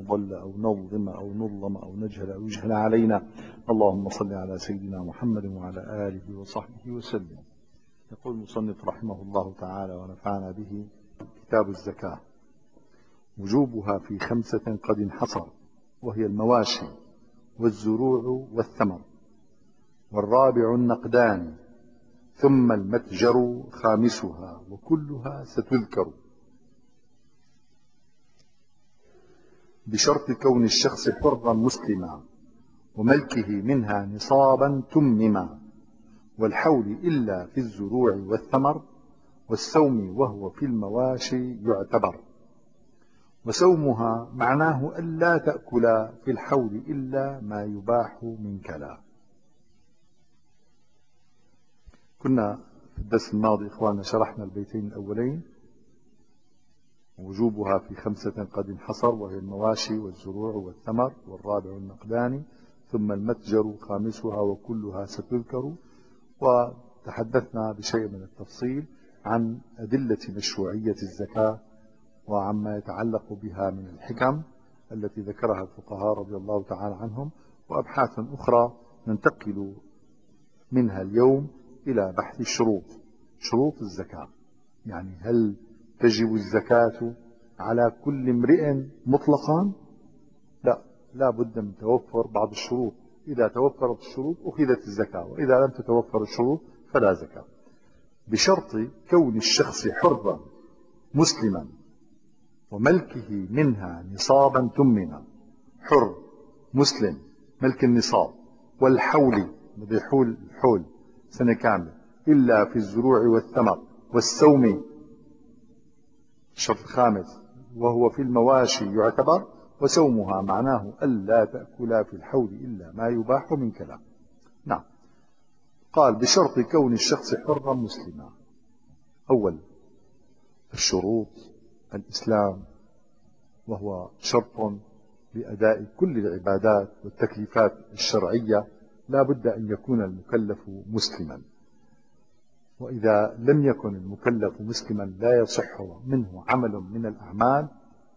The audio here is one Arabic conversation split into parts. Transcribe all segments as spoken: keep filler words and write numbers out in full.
نضل أو نظلم أو نظلم أو نجهل أو يجهل علينا. اللهم صل على سيدنا محمد وعلى آله وصحبه وسلم. يقول المصنف رحمه الله تعالى ونفعنا به: كتاب الزكاة. وجوبها في خمسة قد انحصر، وهي المواشي والزروع والثمر، والرابع النقدان، ثم المتجر خامسها، وكلها ستذكر بشرط كون الشخص حرا مسلما، وملكه منها نصابا تمما، والحول إلا في الزروع والثمر، والسوم وهو في المواشي يعتبر. وسومها معناه ألا تأكل في الحول إلا ما يباح من كلا. كنا في الدرس الماضي إخواننا شرحنا البيتين الأولين: وجوبها في خمسة قد انحصر، وهي المواشي والزروع والثمر، والرابع النقدان، ثم المتجر خامسها، وكلها ستذكر. وتحدثنا بشيء من التفصيل عن أدلة مشروعية الزكاة وعما يتعلق بها من الحكم التي ذكرها الفقهاء رضي الله تعالى عنهم، وأبحاث أخرى ننتقل منها اليوم إلى بحث الشروط. شروط الزكاة، يعني هل تجب الزكاة على كل امرئ مطلقا؟ لا، لا بد من توفر بعض الشروط. إذا توفرت الشروط أخذت الزكاة، وإذا لم تتوفر الشروط فلا زكاة. بشرط كون الشخص حرا مسلما، وملكه منها نصابا تمنا. حر مسلم ملك النصاب، والحول بده يحول الحول سنة كاملة، إلا في الزروع والثمر، والسوم الشرط الخامس وهو في المواشي يعتبر. وسومها معناه ألا تأكل في الحول إلا ما يباح من كلام. نعم، قال بشرط كون الشخص حرا مسلما. أول الشروط الإسلام، وهو شرط لأداء كل العبادات والتكليفات الشرعية، لا بد أن يكون المكلف مسلما، وإذا لم يكن المكلف مسلما لا يصح منه عمل من الأعمال.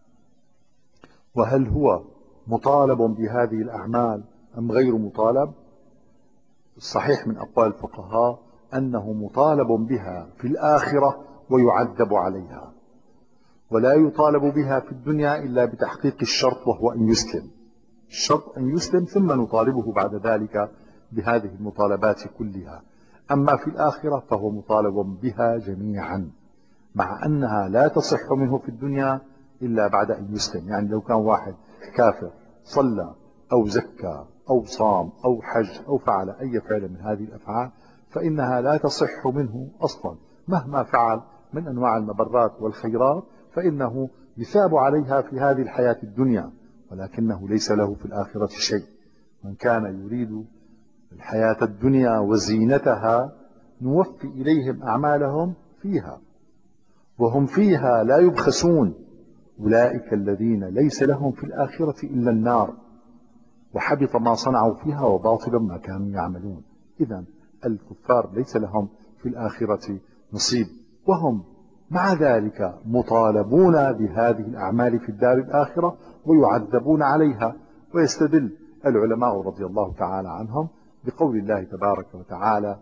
وهل هو مطالب بهذه الأعمال أم غير مطالب؟ الصحيح من أقوال الفقهاء أنه مطالب بها في الآخرة ويعذب عليها، ولا يطالب بها في الدنيا إلا بتحقيق الشرط، وهو أن يسلم. الشرط أن يسلم، ثم نطالبه بعد ذلك بهذه المطالبات كلها. أما في الآخرة فهو مطالب بها جميعا، مع أنها لا تصح منه في الدنيا إلا بعد أن يسلم. يعني لو كان واحد كافر صلى أو زكى أو صام أو حج أو فعل أي فعل من هذه الأفعال، فإنها لا تصح منه أصلا، مهما فعل من أنواع المبرات والخيرات، فإنه يثاب عليها في هذه الحياة الدنيا، ولكنه ليس له في الآخرة شيء. من كان يريد الحياة الدنيا وزينتها نوفي إليهم أعمالهم فيها وهم فيها لا يبخسون. أولئك الذين ليس لهم في الآخرة إلا النار، وحبط ما صنعوا فيها وباطل ما كانوا يعملون. إذن الكفار ليس لهم في الآخرة نصيب، وهم مع ذلك مطالبون بهذه الأعمال في الدار الآخرة ويعذبون عليها. ويستدل العلماء رضي الله تعالى عنهم بقول الله تبارك وتعالى: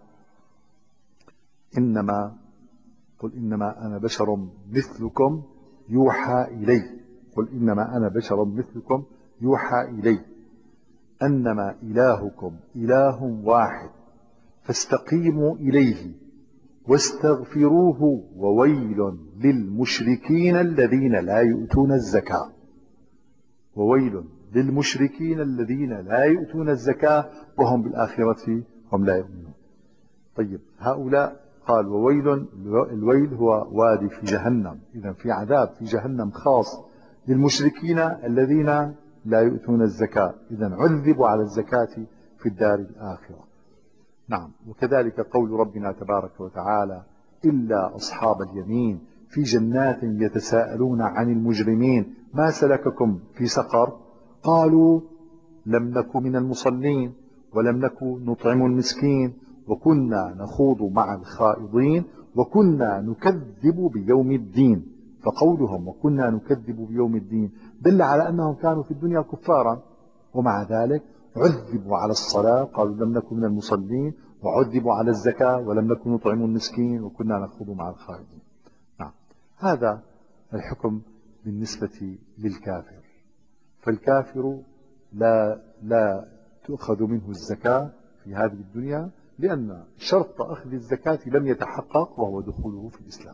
إنما قل إنما أنا بشر مثلكم يوحى إلي قل إنما أنا بشر مثلكم يوحى إلي أنما إلهكم إله واحد فاستقيموا إليه واستغفروه وويل للمشركين الذين لا يؤتون الزكاة. وويل للمشركين الذين لا يؤتون الزكاة وهم بالآخرة هم لا يؤمنون. طيب، هؤلاء قال وويل، الويل هو وادي في جهنم، إذن في عذاب في جهنم خاص للمشركين الذين لا يؤتون الزكاة، إذن عذبوا على الزكاة في الدار الآخرة. نعم، وكذلك قول ربنا تبارك وتعالى: إلا أصحاب اليمين في جنات يتساءلون عن المجرمين ما سلككم في سقر؟ قالوا لم نك من المصلين ولم نك نطعم المسكين وكنا نخوض مع الخائضين وكنا نكذب بيوم الدين. فقولهم وكنا نكذب بيوم الدين دل على أنهم كانوا في الدنيا كفارا، ومع ذلك عذبوا على الصلاة قالوا لم نكن من المصلين، وعذبوا على الزكاة ولم نكن نطعم المسكين وكنا نخوض مع الخائضين. نعم، هذا الحكم بالنسبة للكافر. فالكافر لا لا تؤخذ منه الزكاة في هذه الدنيا، لأن شرط أخذ الزكاة لم يتحقق وهو دخوله في الإسلام.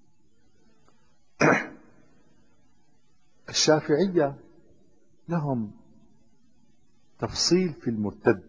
الشافعية لهم تفصيل في المرتد،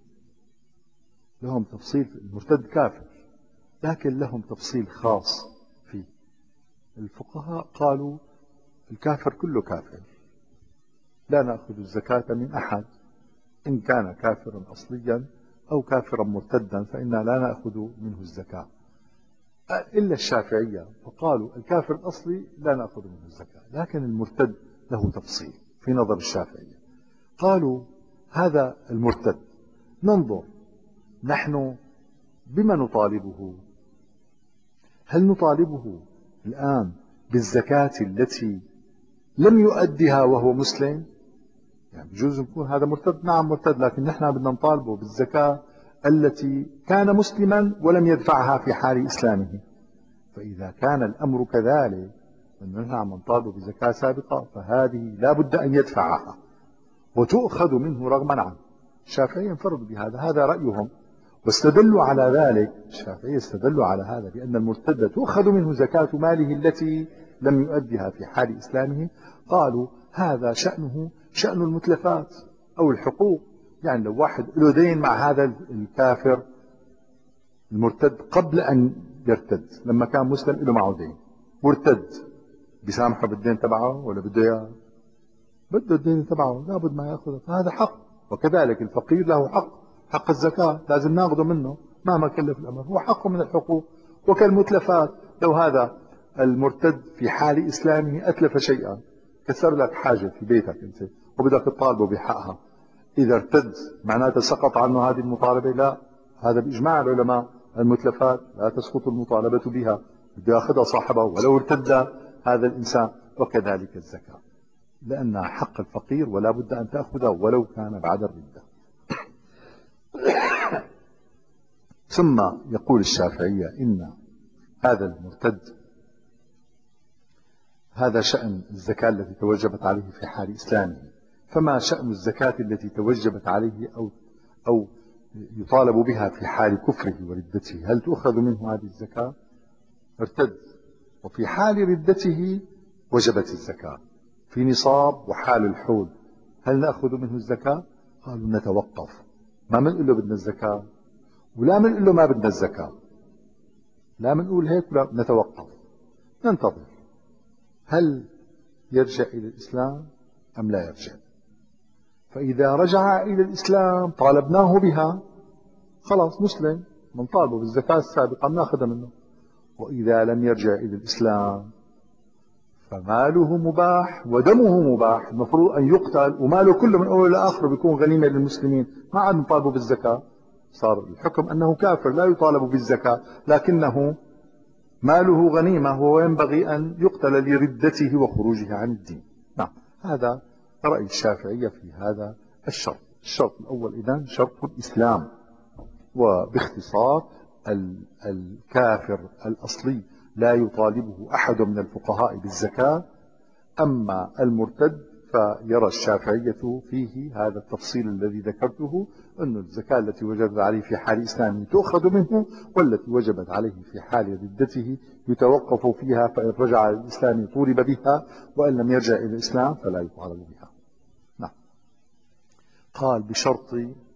لهم تفصيل في المرتد كافر، لكن لهم تفصيل خاص فيه. الفقهاء قالوا الكافر كله كافر، لا نأخذ الزكاة من أحد إن كان كافرا أصليا أو كافرا مرتدا، فإنا لا نأخذ منه الزكاة إلا الشافعية، فقالوا الكافر الأصلي لا نأخذ منه الزكاة، لكن المرتد له تفصيل في نظر الشافعية. قالوا هذا المرتد ننظر نحن بما نطالبه، هل نطالبه الآن بالزكاة التي لم يؤدها وهو مسلم؟ يعني بجوز يكون هذا مرتد، نعم مرتد، لكن نحن بدنا نطالبه بالزكاة التي كان مسلما ولم يدفعها في حال إسلامه. فإذا كان الأمر كذلك أنه نحن عم نطالبه بزكاة سابقة، فهذه لا بد أن يدفعها وتؤخذ منه رغما عنه. الشافعية انفردوا بهذا، هذا رأيهم، واستدلوا على ذلك. الشافعية استدلوا على هذا بأن المرتد تؤخذ منه زكاة ماله التي لم يؤدها في حال إسلامه. قالوا هذا شأنه شأن المتلفات أو الحقوق، يعني لو واحد له دين مع هذا الكافر المرتد قبل أن يرتد، لما كان مسلم له معه دين وارتد، بيسامحه بالدين تبعه ولا بده اياه؟ بده الدين تبعه، لابد ما ياخذه، فهذا حق. وكذلك الفقير له حق، حق الزكاة لازم ناخذه منه مهما كلف الأمر، هو حق من الحقوق. وكالمتلفات، لو هذا المرتد في حال إسلامه أتلف شيئا، كسر لك حاجة في بيتك أنت وبدك تطالبه بحقها، إذا ارتد معناته سقط عنه هذه المطالبة؟ لا، هذا بإجماع العلماء المتلفات لا تسقط المطالبة بها، بده ياخذها صاحبه ولو ارتد هذا الإنسان. وكذلك الزكاة لأنها حق الفقير ولا بد أن تأخذها ولو كان بعد الردة. ثم يقول الشافعية إن هذا المرتد هذا شأن الزكاة التي توجبت عليه في حال إسلامه، فما شأن الزكاة التي توجبت عليه أو أو يطالب بها في حال كفره وردته؟ هل تؤخذ منه هذه الزكاة؟ ارتد وفي حال ردته وجبت الزكاة في نصاب وحال الحول، هل نأخذ منه الزكاة؟ قالوا نتوقف، ما منقول له بدنا الزكاة ولا منقول له ما بدنا الزكاة، لا منقول هيك ولا نتوقف، ننتظر هل يرجع إلى الإسلام أم لا يرجع. فإذا رجع إلى الإسلام طالبناه بها، خلاص مسلم، نطالبه بالزكاة السابقة ناخذها منه. وإذا لم يرجع إلى الإسلام فماله مباح ودمه مباح، المفروض أن يقتل وماله كله من أول لآخره بيكون غنيمة للمسلمين، ما عاد نطالبه بالزكاة. صار الحكم أنه كافر لا يطالب بالزكاة، لكنه ماله غنيمة وينبغي أن يقتل لردته وخروجه عن الدين. نعم، هذا رأي الشافعية في هذا الشرط. الشرط الأول إذن شرط الإسلام، وباختصار الكافر الأصلي لا يطالبه أحد من الفقهاء بالزكاة. أما المرتد فيرى الشافعية فيه هذا التفصيل الذي ذكرته، أن الزكاة التي وجبت عليه في حال إسلامه تؤخذ منه، والتي وجبت عليه في حال ردته يتوقف فيها، فإن رجع إلى الإسلام طولب بها، وإن لم يرجع إلى الإسلام فلا يطالب بها. نعم. قال بشرط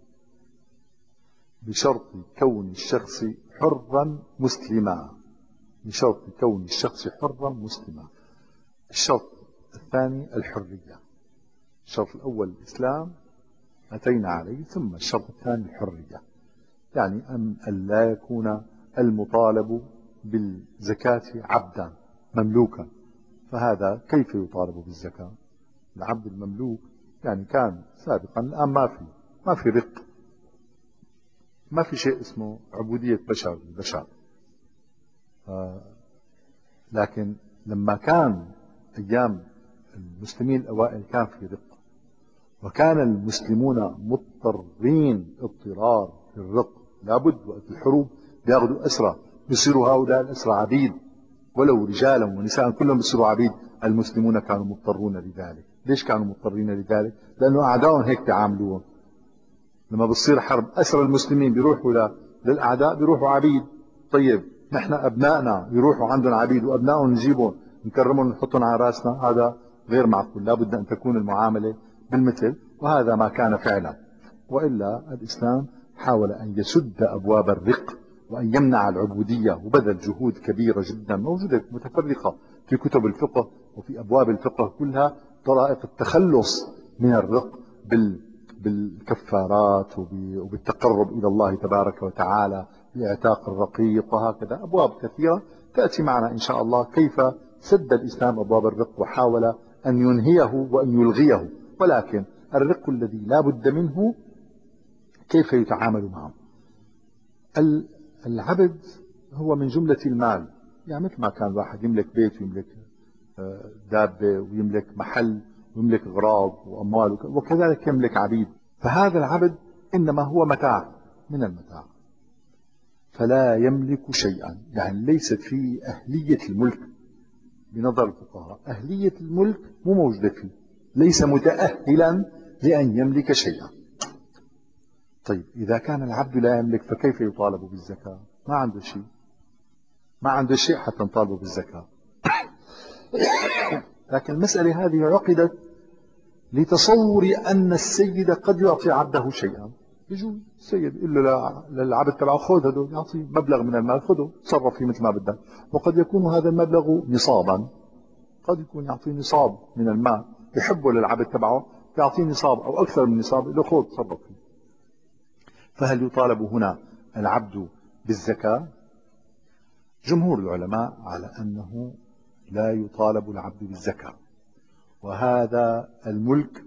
بشرط كون الشخص حرا مسلما، بشرط كون الشخص حرا مسلما. الشرط الثاني الحرية، الشرط الأول الإسلام أتينا عليه، ثم الشرط الثاني الحرية، يعني أن لا يكون المطالب بالزكاة عبدا مملوكا، فهذا كيف يطالب بالزكاة؟ العبد المملوك يعني كان سابقا، الآن ما في ما في رق، ما في شيء اسمه عبودية بشر البشر. آه لكن لما كان أيام المسلمين الأوائل كان في رق، وكان المسلمون مضطرين اضطرار في الرق، لابد وقت الحروب بياخذوا أسرى، بيصيروا هؤلاء الأسرى عبيد، ولو رجالا ونساء كلهم بيصيروا عبيد. المسلمون كانوا مضطرون لذلك. ليش كانوا مضطرين لذلك؟ لأنه أعدائهم هيك بيعاملوهم. لما بتصير حرب أسرى المسلمين بيروحوا للأعداء بيروحوا عبيد. طيب نحن أبنائنا يروحوا عندهم عبيد، وأبنائهم نجيبهم نكرمهم نحطهم على راسنا؟ هذا غير معقول. لابد أن تكون المعاملة بالمثل، وهذا ما كان فعلا. وإلا الإسلام حاول أن يسد أبواب الرق وأن يمنع العبودية، وبذل جهود كبيرة جدا موجودة متفرقة في كتب الفقه وفي أبواب الفقه كلها، طرائق التخلص من الرق بال بالكفارات وبالتقرب إلى الله تبارك وتعالى باعتاق الرقيق، وهكذا أبواب كثيرة تأتي معنا إن شاء الله كيف سد الإسلام أبواب الرق وحاول أن ينهيه وأن يلغيه. ولكن الرق الذي لا بد منه كيف يتعامل معه؟ العبد هو من جملة المال، يعني مثل ما كان الواحد يملك بيت ويملك دابة ويملك محل ويملك أغراض وأموال، وكذلك يملك عبيد. فهذا العبد إنما هو متاع من المتاع، فلا يملك شيئا، يعني ليست فيه أهلية الملك بنظر الفقهاء. أهلية الملك مو موجودة فيه، ليس متأهلا لأن يملك شيئا. طيب إذا كان العبد لا يملك فكيف يطالب بالزكاة؟ ما عنده شيء، ما عنده شيء حتى نطالبه بالزكاة. لكن المسألة هذه عقدت لتصور أن السيد قد يعطي عبده شيئا. يجوز السيد يقول له للعبد تبعه خذ هذا، يعطي مبلغ من المال، خذه تصرف فيه مثل ما بدك. وقد يكون هذا المبلغ نصابا، قد يكون يعطيه نصاب من المال يحبه للعبد تبعه، يعطيه نصاب أو أكثر من نصاب، له خذ تصرف فيه. فهل يطالب هنا العبد بالزكاة؟ جمهور العلماء على أنه لا يطالب العبد بالزكاة، وهذا الملك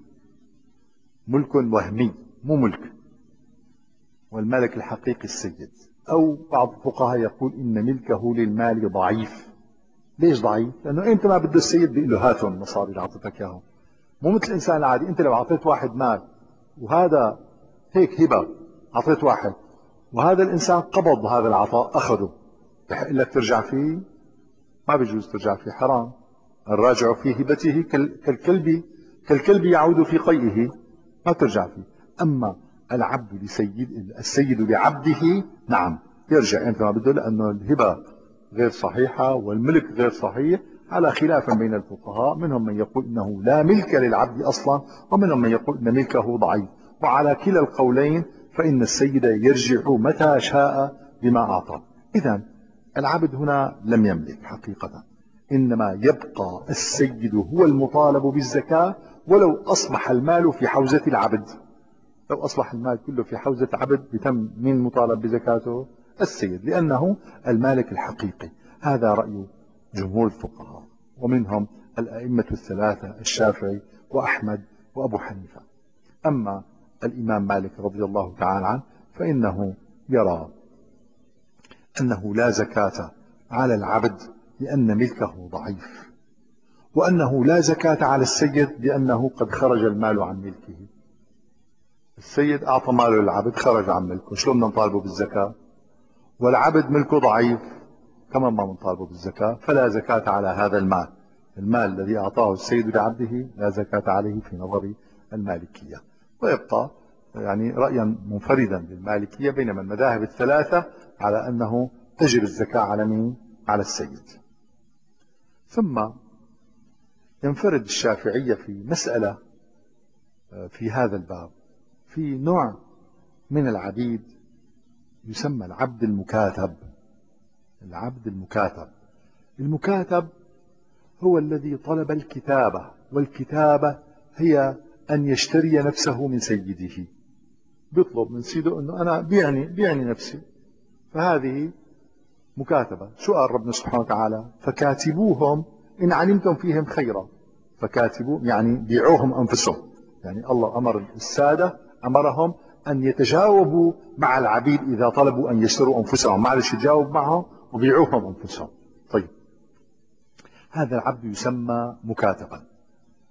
ملك وهمي مو ملك، والمالك الحقيقي السيد. أو بعض الفقهاء يقول إن ملكه للمال ضعيف. ليش ضعيف؟ لأنه أنت ما بده السيد بيقول له هاتهم المصاري اللي أعطيتك إياهم. مو مثل الإنسان العادي، أنت لو أعطيت واحد مال وهذا هيك هبة، أعطيت واحد وهذا الإنسان قبض هذا العطاء أخذه، بحق لك ترجع فيه؟ ما بيجوز ترجع فيه، حرام. الراجع في هبته كالكلب كالكلب يعود في قيئه، ما ترجع فيه. أما العبد لسيد السيد لعبده نعم يرجع أنت ما بده، لأنه الهبة غير صحيحة والملك غير صحيح، على خلاف بين الفقهاء. منهم من يقول إنه لا ملك للعبد أصلا، ومنهم من يقول إن ملكه ضعيف. وعلى كلا القولين فإن السيد يرجع متى شاء بما أعطى. إذن العبد هنا لم يملك حقيقة، إنما يبقى السيد هو المطالب بالزكاة ولو أصبح المال في حوزة العبد. لو أصبح المال كله في حوزة عبد بتم من مطالب بزكاته؟ السيد، لأنه المالك الحقيقي. هذا رأي جمهور الفقهاء، ومنهم الأئمة الثلاثة الشافعي وأحمد وأبو حنيفة. أما الإمام مالك رضي الله تعالى عنه فإنه يرى أنه لا زكاة على العبد لأن ملكه ضعيف، وأنه لا زكاة على السيد لأنه قد خرج المال عن ملكه. السيد أعطى ماله للعبد خرج عن ملكه، شلون بدنا نطالبه بالزكاة؟ والعبد ملكه ضعيف كمان ما نطالبه بالزكاة، فلا زكاة على هذا المال. المال الذي أعطاه السيد لعبده لا زكاة عليه في نظر المالكية. ويبقى يعني رأيا منفردا للمالكية، بينما المذاهب الثلاثة على أنه تجب الزكاة على مين؟ على السيد. ثم ينفرد الشافعية في مسألة في هذا الباب، في نوع من العبيد يسمى العبد المكاتب. العبد المكاتب المكاتب هو الذي طلب الكتابة، والكتابة هي أن يشتري نفسه من سيده. بيطلب من سيده أنه أنا بيعني بيعني نفسي، فهذه مكاتبة. شو قال ربنا سبحانه وتعالى؟ فكاتبوهم إن علمتم فيهم خيرا. فكاتبوا يعني بيعوهم أنفسهم، يعني الله أمر السادة أمرهم أن يتجاوبوا مع العبيد إذا طلبوا أن يشتروا أنفسهم، معلش يتجاوب معهم وبيعوهم أنفسهم. طيب هذا العبد يسمى مكاتبا.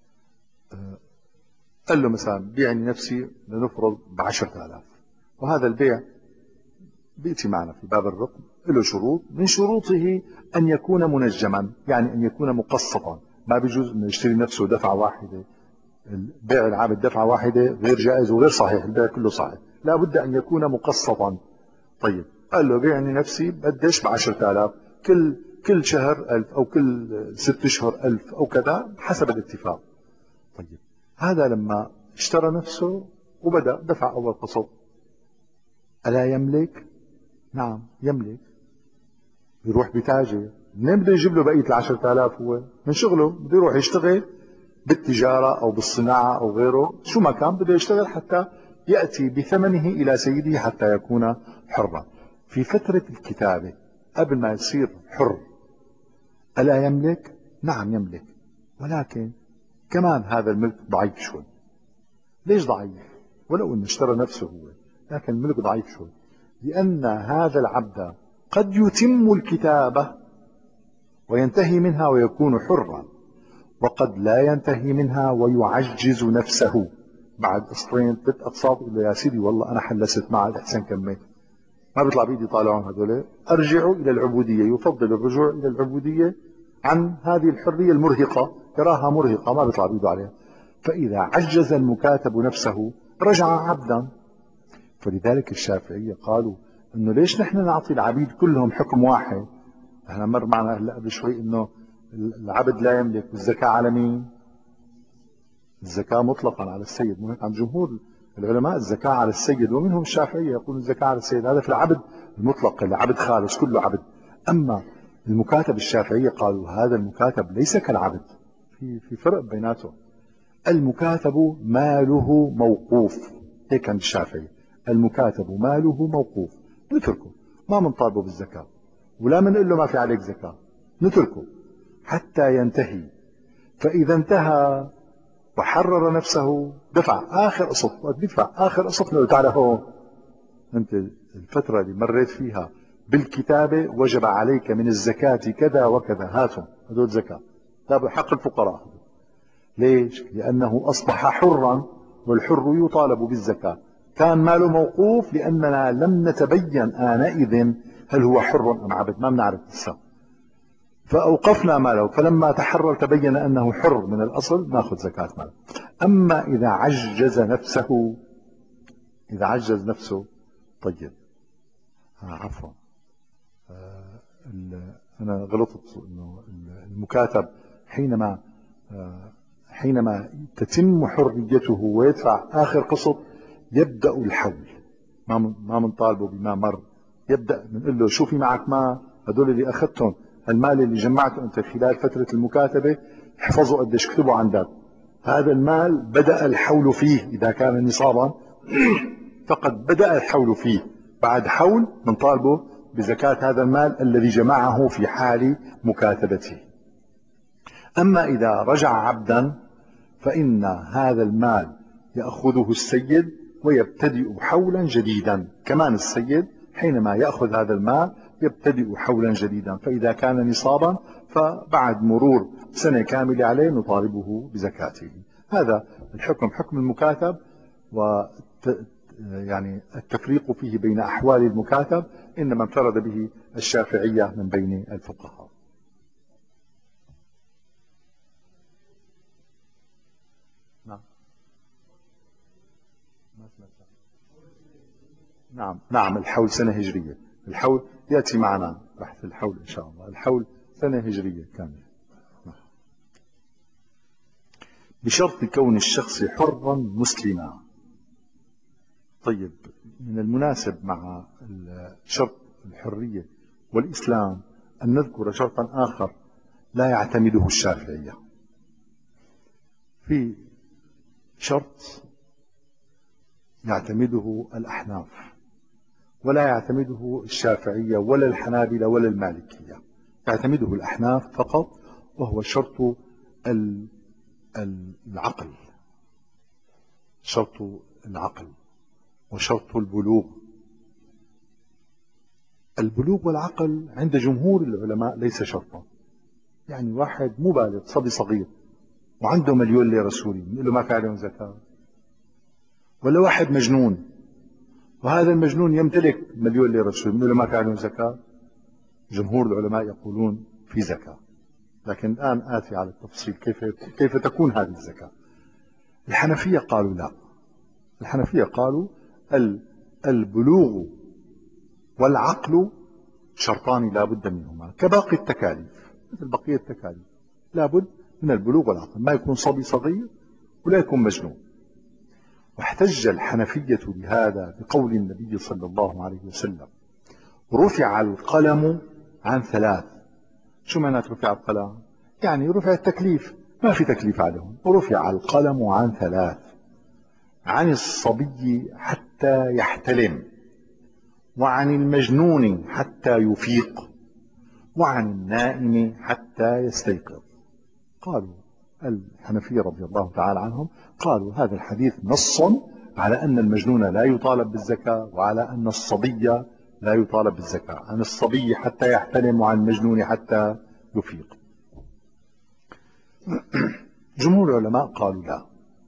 قال له مثلا بيعني نفسي لنفرض بعشرة آلاف، وهذا البيع بيأتي معنا في باب الرقم له شروط، من شروطه أن يكون منجما، يعني أن يكون مقسطا. ما بيجوز أنه يشتري نفسه دفعة واحدة، بيع العبد دفعة واحدة غير جائز وغير صحيح، البيع كله صحيح، لا بد أن يكون مقسطا. طيب قال له بيعني نفسي بديش بعشرة آلاف، كل كل شهر ألف أو كل ست أشهر ألف أو كذا حسب الاتفاق. طيب هذا لما اشترى نفسه وبدأ دفع أول قسط، ألا يملك؟ نعم يملك. يروح بتاجر، منين بده يجيب له بقية العشرة آلاف؟ هو من شغله بده يروح يشتغل بالتجارة أو بالصناعة أو غيره، شو ما كان بده يشتغل حتى يأتي بثمنه إلى سيده حتى يكون حرا. في فترة الكتابة قبل ما يصير حر ألا يملك؟ نعم يملك، ولكن كمان هذا الملك ضعيف شوي. ليش ضعيف؟ ولو أنه اشترى نفسه هو، لكن الملك ضعيف شوي، لأن هذا العبد قد يتم الكتابة وينتهي منها ويكون حرا، وقد لا ينتهي منها ويعجز نفسه بعد قسطين ثلاث اقساط، يقول له يا سيدي والله انا حلست معك احسن كميت، ما بيطلع بايدي طالعون هذول، ارجعوا الى العبوديه. يفضل الرجوع الى العبوديه عن هذه الحريه المرهقه، يراها مرهقه ما بيطلع بايده عليها. فاذا عجز المكاتب نفسه رجع عبدا. فلذلك الشافعيه قالوا انه ليش نحن نعطي العبيد كلهم حكم واحد؟ احنا مر معنا هلا قبل شوي انه العبد لا يملك، والزكاه على مين؟ الزكاة مطلقا على السيد، مو هيك عند جمهور العلماء الزكاة على السيد، ومنهم الشافعية يقولون الزكاة على السيد، هذا في العبد المطلق، العبد خالص كله عبد. أما المكاتب الشافعية قالوا هذا المكاتب ليس كالعبد، في في فرق بيناتهم. المكاتب ماله موقوف، هيك عند الشافعي، المكاتب ماله موقوف، نتركه، ما منطالبه بالزكاة ولا منقول له ما في عليك زكاة، نتركه حتى ينتهي. فإذا انتهى وحرر نفسه دفع آخر قسط، وقت بيدفع آخر قسط له تعال هون أنت الفترة اللي مريت فيها بالكتابة وجب عليك من الزكاة كذا وكذا، هاتهم هذول زكاة، لا بحق الفقراء. ليش؟ لأنه أصبح حرا، والحر يطالب بالزكاة. كان ماله موقوف لأننا لم نتبين آنئذ هل هو حر أم عبد، ما بنعرف لسه، فأوقفنا ماله، فلما تحرر تبين أنه حر من الأصل ناخذ زكاة ماله. أما إذا عجز نفسه، إذا عجز نفسه طيب آه عفوا آه أنا غلطت، إنه المكاتب حينما آه حينما تتم حريته ويدفع آخر قسط يبدأ الحول، ما ما منطالبه بما مر، يبدأ بنقول له شو في معك؟ ما هدول اللي أخذتهم، المال اللي جمعته أنت خلال فترة المكاتبة احفظه قديش، اكتبه عندك، هذا المال بدأ الحول فيه إذا كان نصابا فقد بدأ الحول فيه، بعد حول نطالبه بزكاة هذا المال الذي جمعه في حال مكاتبته. أما إذا رجع عبدا فإن هذا المال يأخذه السيد ويبتدئ حولا جديدا، كمان السيد حينما يأخذ هذا المال يبتدئ حولا جديدا، فإذا كان نصابا فبعد مرور سنة كاملة عليه نطالبه بزكاته. هذا الحكم حكم المكاتب، و يعني التفريق فيه بين أحوال المكاتب إنما انفرد به الشافعية من بين الفقهاء. نعم نعم نعم الحول سنة هجرية، الحول يأتي معنا بحث الحول إن شاء الله، الحول سنة هجرية كاملة. نعم. بشرط كون الشخص حرا مسلما. طيب من المناسب مع شرط الحرية والإسلام أن نذكر شرطا آخر لا يعتمده الشافعية. في شرط يعتمده الأحناف ولا يعتمده الشافعية ولا الحنابلة ولا المالكية، يعتمده الأحناف فقط، وهو شرط العقل، شرط العقل وشرط البلوغ. البلوغ والعقل عند جمهور العلماء ليس شرطا، يعني واحد مو بالغ صبي صغير وعنده مليون ليرة سوري بنقول له ما في عليهم زكاة؟ ولا واحد مجنون وهذا المجنون يمتلك مليون ليرة سوري بنقول له ما في عليهم زكاة؟ جمهور العلماء يقولون في زكاة، لكن الآن آتي على التفصيل كيف كيف تكون هذه الزكاة. الحنفية قالوا لا، الحنفية قالوا البلوغ والعقل شرطان لا بد منهما كباقي التكاليف، مثل بقية التكاليف لا بد من البلوغ والعقل، ما يكون صبي صغير ولا يكون مجنون. واحتج الحنفية لهذا بقول النبي صلى الله عليه وسلم: رفع القلم عن ثلاث. شو معنى رفع القلم؟ يعني رفع التكليف، ما في تكليف عليهم. رفع القلم عن ثلاث: عن الصبي حتى يحتلم، وعن المجنون حتى يفيق، وعن النائم حتى يستيقظ. قالوا الحنفية رضي الله تعالى عنهم قالوا هذا الحديث نص على أن المجنون لا يطالب بالزكاة، وعلى أن الصبي لا يطالب بالزكاة. عن الصبي حتى يحتلم، وعن المجنون حتى يفيق. جمهور العلماء قالوا لا،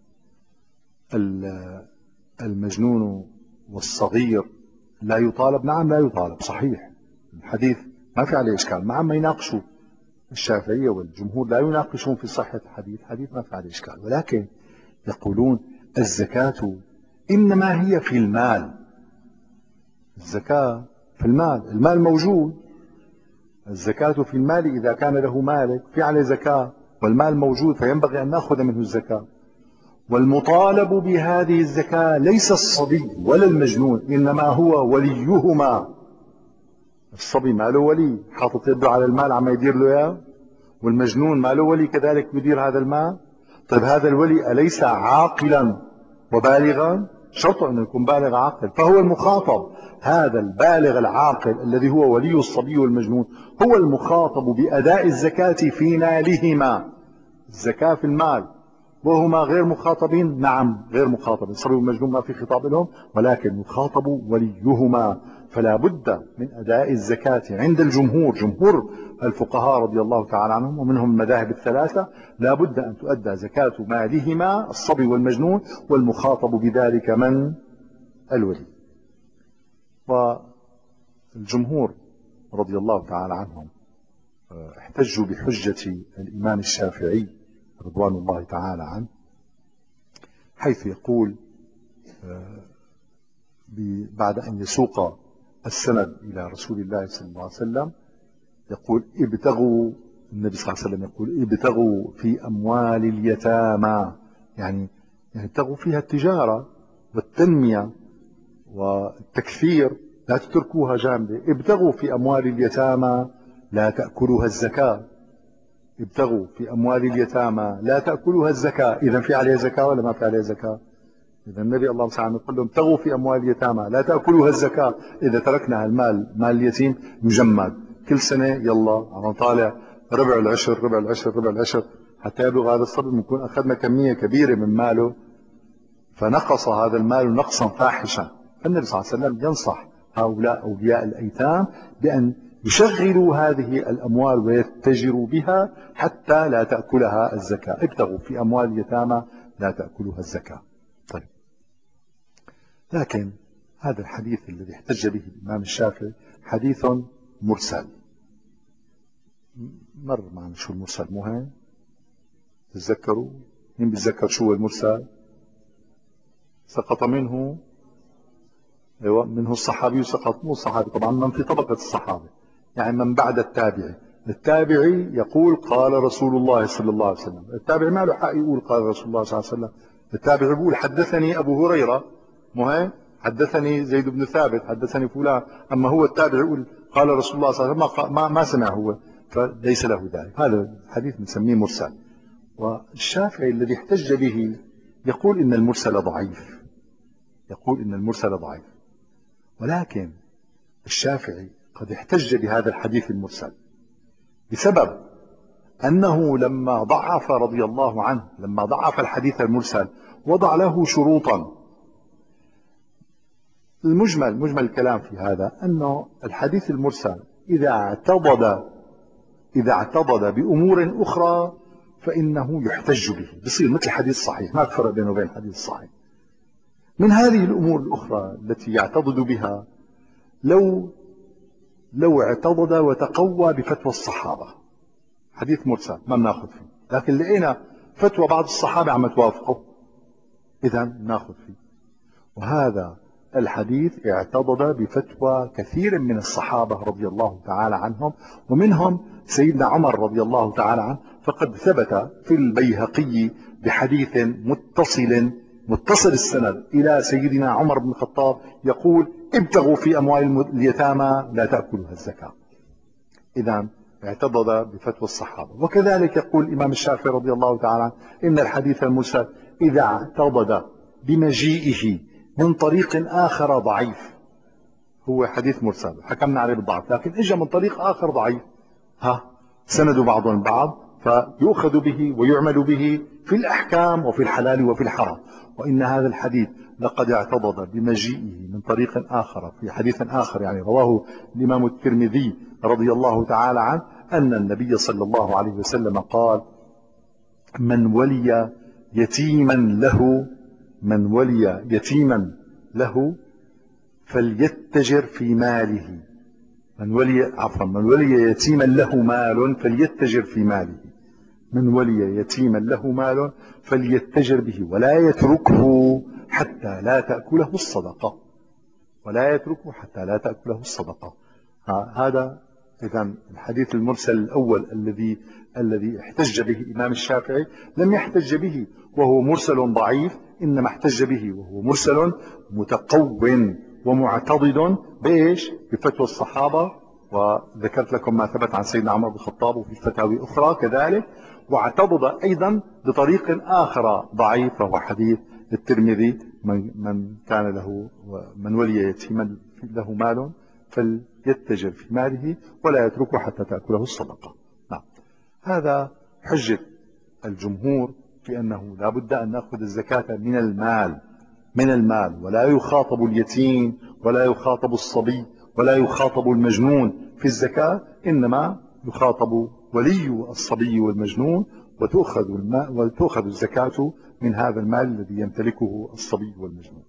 المجنون والصغير لا يطالب. نعم لا يطالب، صحيح الحديث ما في عليه إشكال، مع ما يناقشوا الشافعية والجمهور لا يناقشون في صحة الحديث، حديث ما في عليه إشكال، ولكن يقولون الزكاة إنما هي في المال. الزكاة في المال، المال موجود. الزكاة في المال، إذا كان له مالك في عليه زكاة، والمال موجود فينبغي أن نأخذ منه الزكاة. والمطالب بهذه الزكاة ليس الصبي ولا المجنون، إنما هو وليهما. الصبي ما له ولي حاطط يده على المال عم يدير له اياه، والمجنون ما له ولي كذلك يدير هذا المال. طيب هذا الولي أليس عاقلا وبالغا؟ شرط أنه يكون بالغ عاقل، فهو المخاطب. هذا البالغ العاقل الذي هو ولي الصبي والمجنون هو المخاطب بأداء الزكاة في مالهما. الزكاة في المال، وهما غير مخاطبين. نعم غير مخاطبين، الصبي والمجنون ما في خطاب لهم، ولكن مخاطب وليهما. فلا بد من أداء الزكاة عند الجمهور، جمهور الفقهاء رضي الله تعالى عنهم ومنهم المذاهب الثلاثة، لا بد أن تؤدى زكاة مالهما الصبي والمجنون، والمخاطب بذلك من؟ الولي. والجمهور رضي الله تعالى عنهم احتجوا بحجة الإمام الشافعي رضوان الله تعالى عنه، حيث يقول بعد أن يسوق السند إلى رسول الله صلى الله عليه وسلم يقول: ابتغوا، النبي صلى الله عليه وسلم يقول: ابتغوا في أموال اليتامى، يعني يعني ابتغوا فيها التجارة والتنمية والتكثير، لا تتركوها جامدة. ابتغوا في أموال اليتامى لا تأكلوها الزكاة. ابتغوا في أموال اليتامى لا تأكلوها الزكاة. إذا في عليها زكاة ولا ما في عليها زكاة؟ إذا النبي الله تعالى يقول لهم: ابتغوا في أموال اليتامى لا تأكلوها الزكاة. إذا تركنا المال، مال اليتيم مجمد، كل سنة يلا عم طالع ربع العشر ربع العشر ربع العشر حتى يبلغ هذا الصبي، بنكون أخذنا كمية كبيرة من ماله، فنقص هذا المال نقصا فاحشا. فالنبي صلى الله عليه وسلم ينصح هؤلاء أولياء الأيتام بأن يشغلوا هذه الأموال ويتجروا بها حتى لا تأكلها الزكاة. ابتغوا في أموال اليتامى لا تأكلها الزكاة. طيب، لكن هذا الحديث الذي احتج به الإمام الشافعي حديث مرسل. مر معنا شو المرسل، مو هيك؟ تتذكروا؟ مين بيتذكر شو هو المرسل؟ سقط منه، ايوه، منه الصحابي سقط، مو الصحابي طبعا، من في طبقة الصحابة، يعني من بعد التابعي. التابعي يقول قال رسول الله صلى الله عليه وسلم، التابعي ما له حق يقول قال رسول الله صلى الله عليه وسلم. التابعي يقول حدثني أبو هريرة، مو هيك؟ حدثني زيد بن ثابت، حدثني فلان. أما هو التابعي يقول قال رسول الله صلى الله عليه وسلم، ما, ما سمع هو، فليس له ذلك. هذا الحديث بنسميه مرسل. والشافعي الذي احتج به يقول إن المرسل ضعيف، يقول إن المرسل ضعيف. ولكن الشافعي قد احتج بهذا الحديث المرسل بسبب أنه لما ضعف رضي الله عنه، لما ضعف الحديث المرسل وضع له شروطا. المجمل، مجمل الكلام في هذا أنه الحديث المرسل إذا اعتضد إذا اعتضد بأمور أخرى فإنه يحتج به، بصير مثل حديث صحيح، ما فرق بينه وبين حديث صحيح. من هذه الأمور الأخرى التي يعتضد بها، لو لو اعتضد وتقوى بفتوى الصحابة، حديث مرسل ما بناخذ فيه، لكن لقينا فتوى بعض الصحابة عم توافقه، إذا ناخذ فيه. وهذا الحديث اعتضد بفتوى كثير من الصحابة رضي الله تعالى عنهم، ومنهم سيدنا عمر رضي الله تعالى عنه، فقد ثبت في البيهقي بحديث متصل متصل السند إلى سيدنا عمر بن الخطاب يقول: ابتغوا في أموال اليتامى لا تأكلها الزكاة. إذا اعتضد بفتوى الصحابة. وكذلك يقول الإمام الشافعي رضي الله تعالى عنه: إن الحديث المرسل إذا اعتضد بمجيئه من طريق آخر ضعيف، هو حديث مرسل حكمنا عليه بالضعف، لكن اجى من طريق آخر ضعيف، ها سندوا بعضهم بعض، فيؤخذ به ويعمل به في الأحكام وفي الحلال وفي الحرام. وإن هذا الحديث لقد اعتضد بمجيئه من طريق آخر في حديث آخر، يعني رواه الإمام الترمذي رضي الله تعالى عنه، أن النبي صلى الله عليه وسلم قال: من ولي يتيما له من ولي يتيما له فليتجر في ماله من ولي عفوا من ولي يتيما له مال فليتجر في ماله من ولي يتيما له مال فليتجر به ولا يتركه حتى لا تأكله الصدقة ولا يتركه حتى لا تأكله الصدقة. هذا إذن الحديث المرسل الأول الذي الذي احتج به الإمام الشافعي لم يحتج به وهو مرسل ضعيف، إنما احتج به وهو مرسل متقو ومعتضد بإيش؟ بفتوى الصحابة. وذكرت لكم ما ثبت عن سيدنا عمر بن الخطاب وفي فتاوي أخرى كذلك. واعتضد أيضا بطريق آخر ضعيف وهو حديث الترمذي: من, من كان له من ولي يتيما له مال فليتجر في ماله ولا يتركه حتى تأكله الصدقة. نعم. هذا حجة الجمهور في أنه لا بد أن نأخذ الزكاة من المال من المال ولا يخاطب اليتيم ولا يخاطب الصبي ولا يخاطب المجنون في الزكاة، إنما يخاطب ولي الصبي والمجنون، وتؤخذ الماء وتؤخذ الزكاة من هذا المال الذي يمتلكه الصبي والمجنون.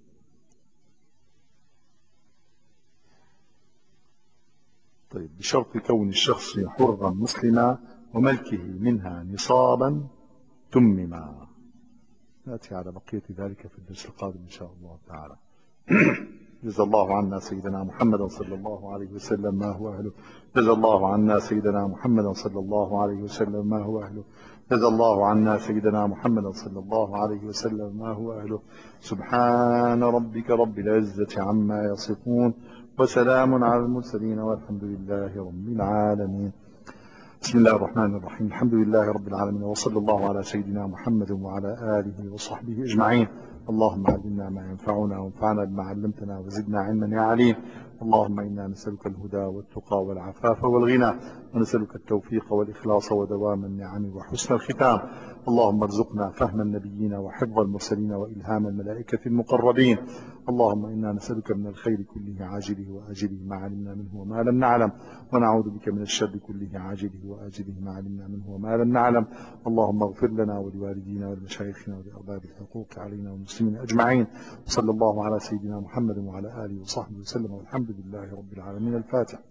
طيب، بشرط كون الشخص حرا مسلما وملكه منها نصابا تمما. نأتي على بقية ذلك في الدرس القادم إن شاء الله تعالى. جزا الله عنا سيدنا محمد صلى الله عليه وسلم ما هو أهله. جزا الله عنا سيدنا محمد صلى الله عليه وسلم ما هو أهله. جزا الله عنا سيدنا محمد صلى الله عليه وسلم ما هو أهله. سبحان ربك رب العزة عما يصفون وسلام على المرسلين والحمد لله رب العالمين. بسم الله الرحمن الرحيم. الحمد لله رب العالمين، وصلى الله على سيدنا محمد وعلى آله وصحبه أجمعين. اللهم علمنا ما ينفعنا وانفعنا بما علمتنا وزدنا علما يا عليم. اللهم إنا نسألك الهدى والتقى والعفاف والغنى، ونسألك التوفيق والإخلاص ودوام النعم وحسن الختام. اللهم ارزقنا فهم النبيين وحفظ المرسلين وإلهام الملائكة المقربين. اللهم إنا نسألك من الخير كله عاجله وآجله ما علمنا منه وما لم نعلم، ونعوذ بك من الشر كله عاجله وآجله ما علمنا منه وما لم نعلم. اللهم اغفر لنا ولوالدينا ولمشايخنا ولأرباب الحقوق علينا والمسلمين أجمعين. وصلى الله على سيدنا محمد وعلى آله وصحبه وسلم، والحمد لله رب العالمين. الفاتح.